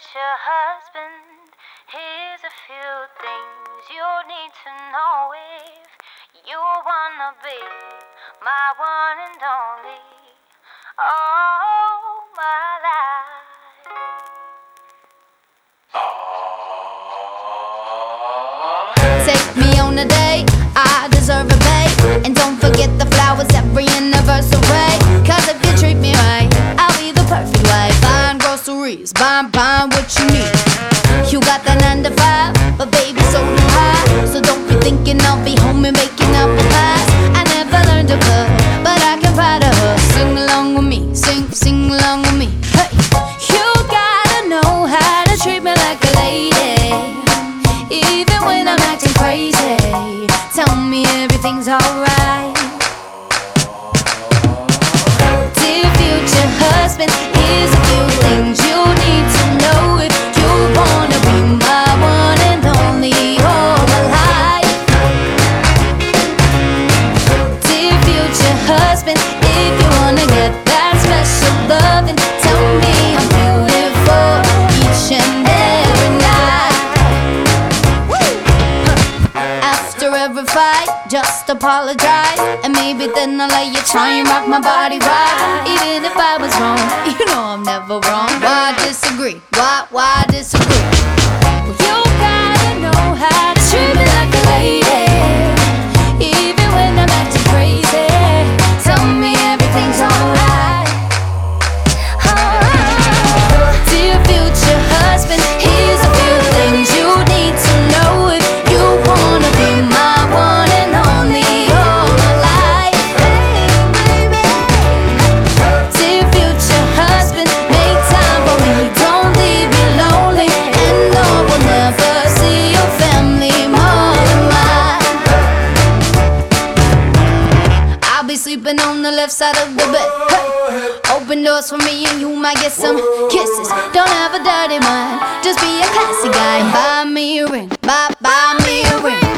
future husband, here's a few things you need to know if you wanna be my one and only. Oh, my life. Take me on a date, I deserve a bait. And don't forget the flowers every anniversary. Cause if you treat me right, I'll be the perfect wife. Buying groceries, buying what you need. You got that 9 to 5, but baby so do I. So don't be thinking I'll be home and making up a pass. I never learned to cook, but I can ride a hook. Sing along with me, sing along with me. Hey, you gotta know how to treat me like a lady, even when I'm acting crazy. Tell me everything's alright. Dear future husband, here's a few things you need to know if you wanna be my one and only all my life. Dear future husband, if you wanna get that special loving, tell me I'm beautiful each and every night. After every fight, just apologize, and maybe then I'll let you try and rock my body right. Even if I was wrong, you know I'm never wrong. Why disagree? Why disagree? Well, you gotta know how to treat me like a lady, even when I'm acting crazy. Tell me everything's alright. Dear future husband, here's a few things you need to know if you wanna be my one and only all my life. Dear future husband, make time for me, don't leave me lonely, and no, we'll never see your family more than mine. I'll be sleeping on the left side of the bed. Hey, open doors for me and you might get some kisses. Don't have a dirty mind, just be a classy guy and buy me a ring, buy me a ring.